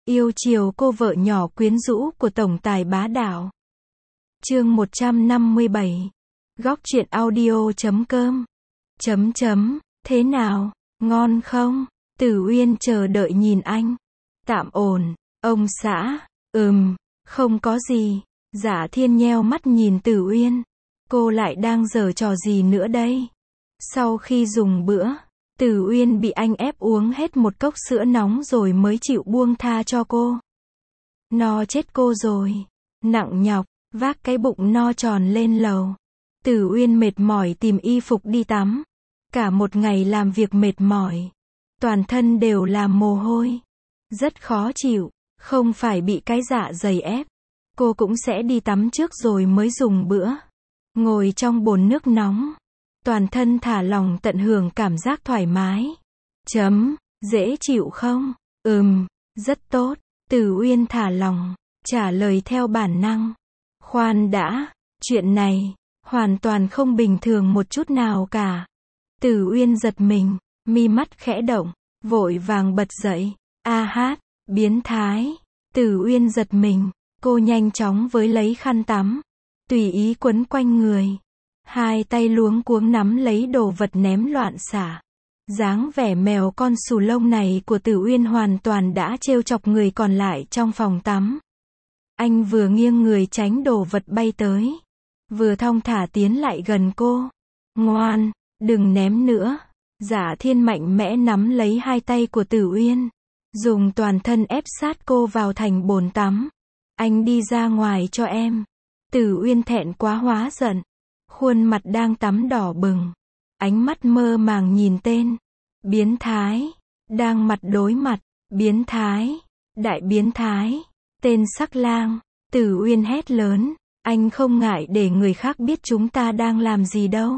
Yêu chiều cô vợ nhỏ quyến rũ của tổng tài bá đạo. Chương 157. Góc truyện audio.com. Thế nào, ngon không? Tử Uyên chờ đợi nhìn anh. Tạm ổn, ông xã. Không có gì. Dạ Thiên nheo mắt nhìn Tử Uyên. Cô lại đang giở trò gì nữa đây? Sau khi dùng bữa, Tử Uyên bị anh ép uống hết một cốc sữa nóng rồi mới chịu buông tha cho cô. No chết cô rồi. Nặng nhọc, vác cái bụng no tròn lên lầu. Tử Uyên mệt mỏi tìm y phục đi tắm. Cả một ngày làm việc mệt mỏi. Toàn thân đều là mồ hôi. Rất khó chịu, không phải bị cái dạ dày ép. Cô cũng sẽ đi tắm trước rồi mới dùng bữa. Ngồi trong bồn nước nóng. Toàn thân thả lỏng tận hưởng cảm giác thoải mái. Dễ chịu không? Rất tốt. Tử Uyên thả lỏng, trả lời theo bản năng. Khoan đã, chuyện này, hoàn toàn không bình thường một chút nào cả. Tử Uyên giật mình, mi mắt khẽ động, vội vàng bật dậy. Biến thái. Tử Uyên giật mình, cô nhanh chóng với lấy khăn tắm. Tùy ý quấn quanh người. Hai tay luống cuống nắm lấy đồ vật ném loạn xả. Dáng vẻ mèo con xù lông này của Tử Uyên hoàn toàn đã trêu chọc người còn lại trong phòng tắm. Anh vừa nghiêng người tránh đồ vật bay tới, vừa thong thả tiến lại gần cô. Ngoan, đừng ném nữa. Dạ Thiên mạnh mẽ nắm lấy hai tay của Tử Uyên, dùng toàn thân ép sát cô vào thành bồn tắm. Anh đi ra ngoài cho em. Tử Uyên thẹn quá hóa giận. Khuôn mặt đang tắm đỏ bừng. Ánh mắt mơ màng nhìn tên. Biến thái. Đang mặt đối mặt. Biến thái. Đại biến thái. Tên sắc lang. Tử Uyên hét lớn. Anh không ngại để người khác biết chúng ta đang làm gì đâu.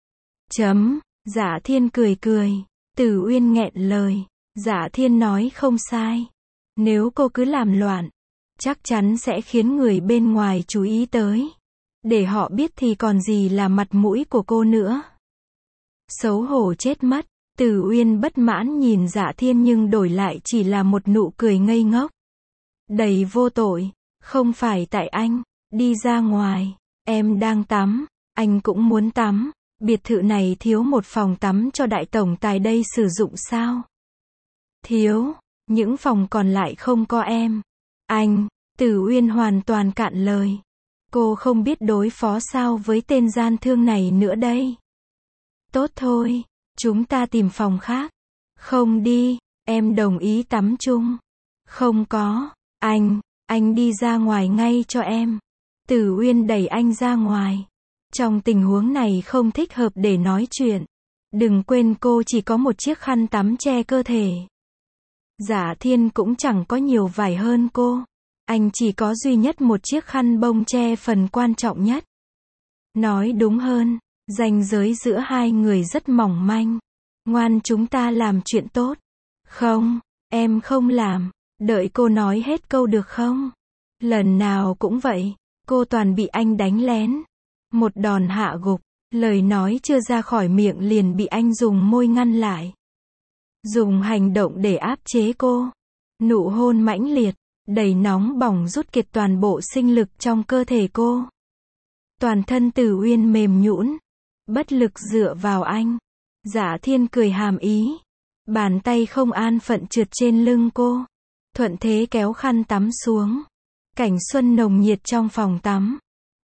Dạ Thiên cười cười. Tử Uyên nghẹn lời. Dạ Thiên nói không sai. Nếu cô cứ làm loạn, chắc chắn sẽ khiến người bên ngoài chú ý tới. Để họ biết thì còn gì là mặt mũi của cô nữa. Xấu hổ chết mất. Tử Uyên bất mãn nhìn Dạ Thiên nhưng đổi lại chỉ là một nụ cười ngây ngốc. Đầy vô tội. Không phải tại anh. Đi ra ngoài. Em đang tắm. Anh cũng muốn tắm. Biệt thự này thiếu một phòng tắm cho đại tổng tài đây sử dụng sao? Thiếu. Những phòng còn lại không có em. Anh. Tử Uyên hoàn toàn cạn lời. Cô không biết đối phó sao với tên gian thương này nữa đây. Tốt thôi, chúng ta tìm phòng khác. Không đi, em đồng ý tắm chung. Không có, anh đi ra ngoài ngay cho em. Tử Uyên đẩy anh ra ngoài. Trong tình huống này không thích hợp để nói chuyện. Đừng quên cô chỉ có một chiếc khăn tắm che cơ thể. Dạ Thiên cũng chẳng có nhiều vải hơn cô. Anh chỉ có duy nhất một chiếc khăn bông che phần quan trọng nhất. Nói đúng hơn, ranh giới giữa hai người rất mỏng manh. Ngoan, chúng ta làm chuyện tốt. Không, em không làm. Đợi cô nói hết câu được không? Lần nào cũng vậy, cô toàn bị anh đánh lén. Một đòn hạ gục, lời nói chưa ra khỏi miệng liền bị anh dùng môi ngăn lại. Dùng hành động để áp chế cô. Nụ hôn mãnh liệt, đầy nóng bỏng rút kiệt toàn bộ sinh lực trong cơ thể cô. Toàn thân Tử Uyên mềm nhũn, bất lực dựa vào anh. Dạ Thiên cười hàm ý. Bàn tay không an phận trượt trên lưng cô. Thuận thế kéo khăn tắm xuống. Cảnh xuân nồng nhiệt trong phòng tắm.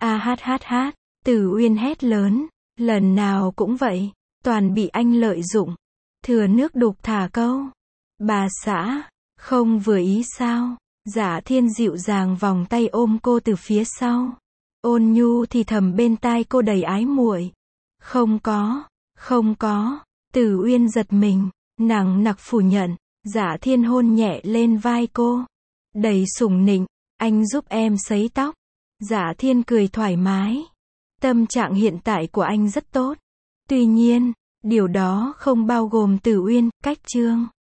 Tử Uyên hét lớn. Lần nào cũng vậy, toàn bị anh lợi dụng. Thừa nước đục thả câu. Bà xã, không vừa ý sao? Dạ Thiên dịu dàng vòng tay ôm cô từ phía sau. Ôn nhu thì thầm bên tai cô đầy ái muội. Không có. Tử Uyên giật mình, nặng nặc phủ nhận. Dạ Thiên hôn nhẹ lên vai cô. Đầy sủng nịnh. Anh giúp em sấy tóc. Dạ Thiên cười thoải mái. Tâm trạng hiện tại của anh rất tốt. Tuy nhiên, điều đó không bao gồm Tử Uyên. Cách chương